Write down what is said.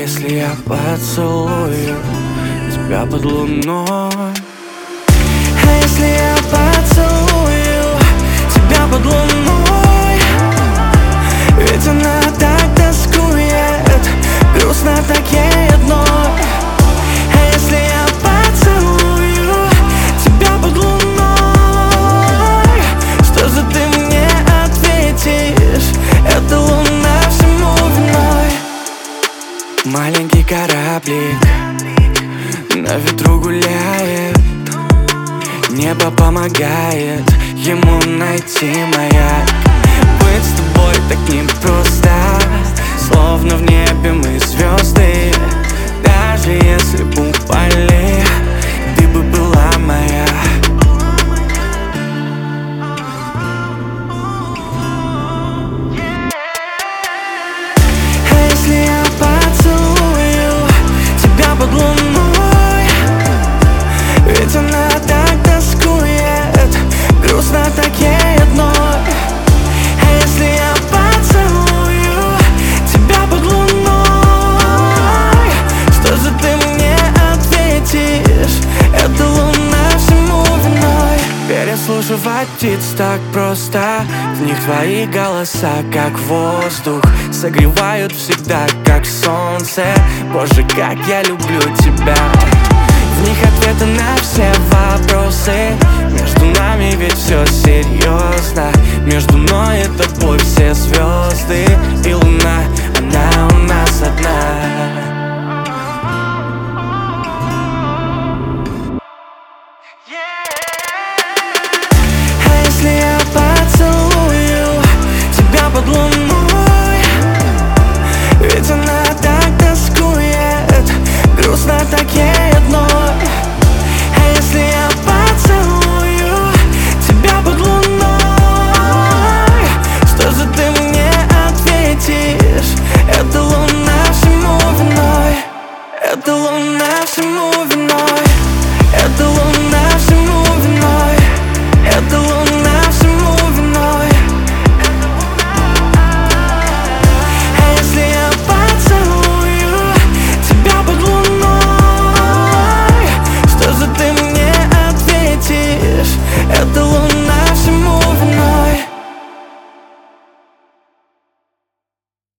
если я поцелую тебя под луной? А если я поцелую тебя под луной? Ведь она так тоскует, грустно так ей одной. А если я поцелую тебя под луной, что же ты мне ответишь? Это луна всему виной. Маленький кораблик на ветру гуляет, небо помогает ему найти маяк. Быть с тобой так непросто, словно в небе мы звезды. Даже если б упали, ты бы была моя. А если я поцелую тебя под луной? Ведь она так тоскует, грустно так ей одной. А если я поцелую тебя под луной, что же ты мне ответишь? Это луна всему виной. Переслушивать птиц так просто, в них твои голоса, как воздух, согревают всегда, как солнце. Боже, как я люблю тебя. В них ответы на все вопросы. Между нами ведь все серьезно. Между мной и тобой все звезды. И луна, она у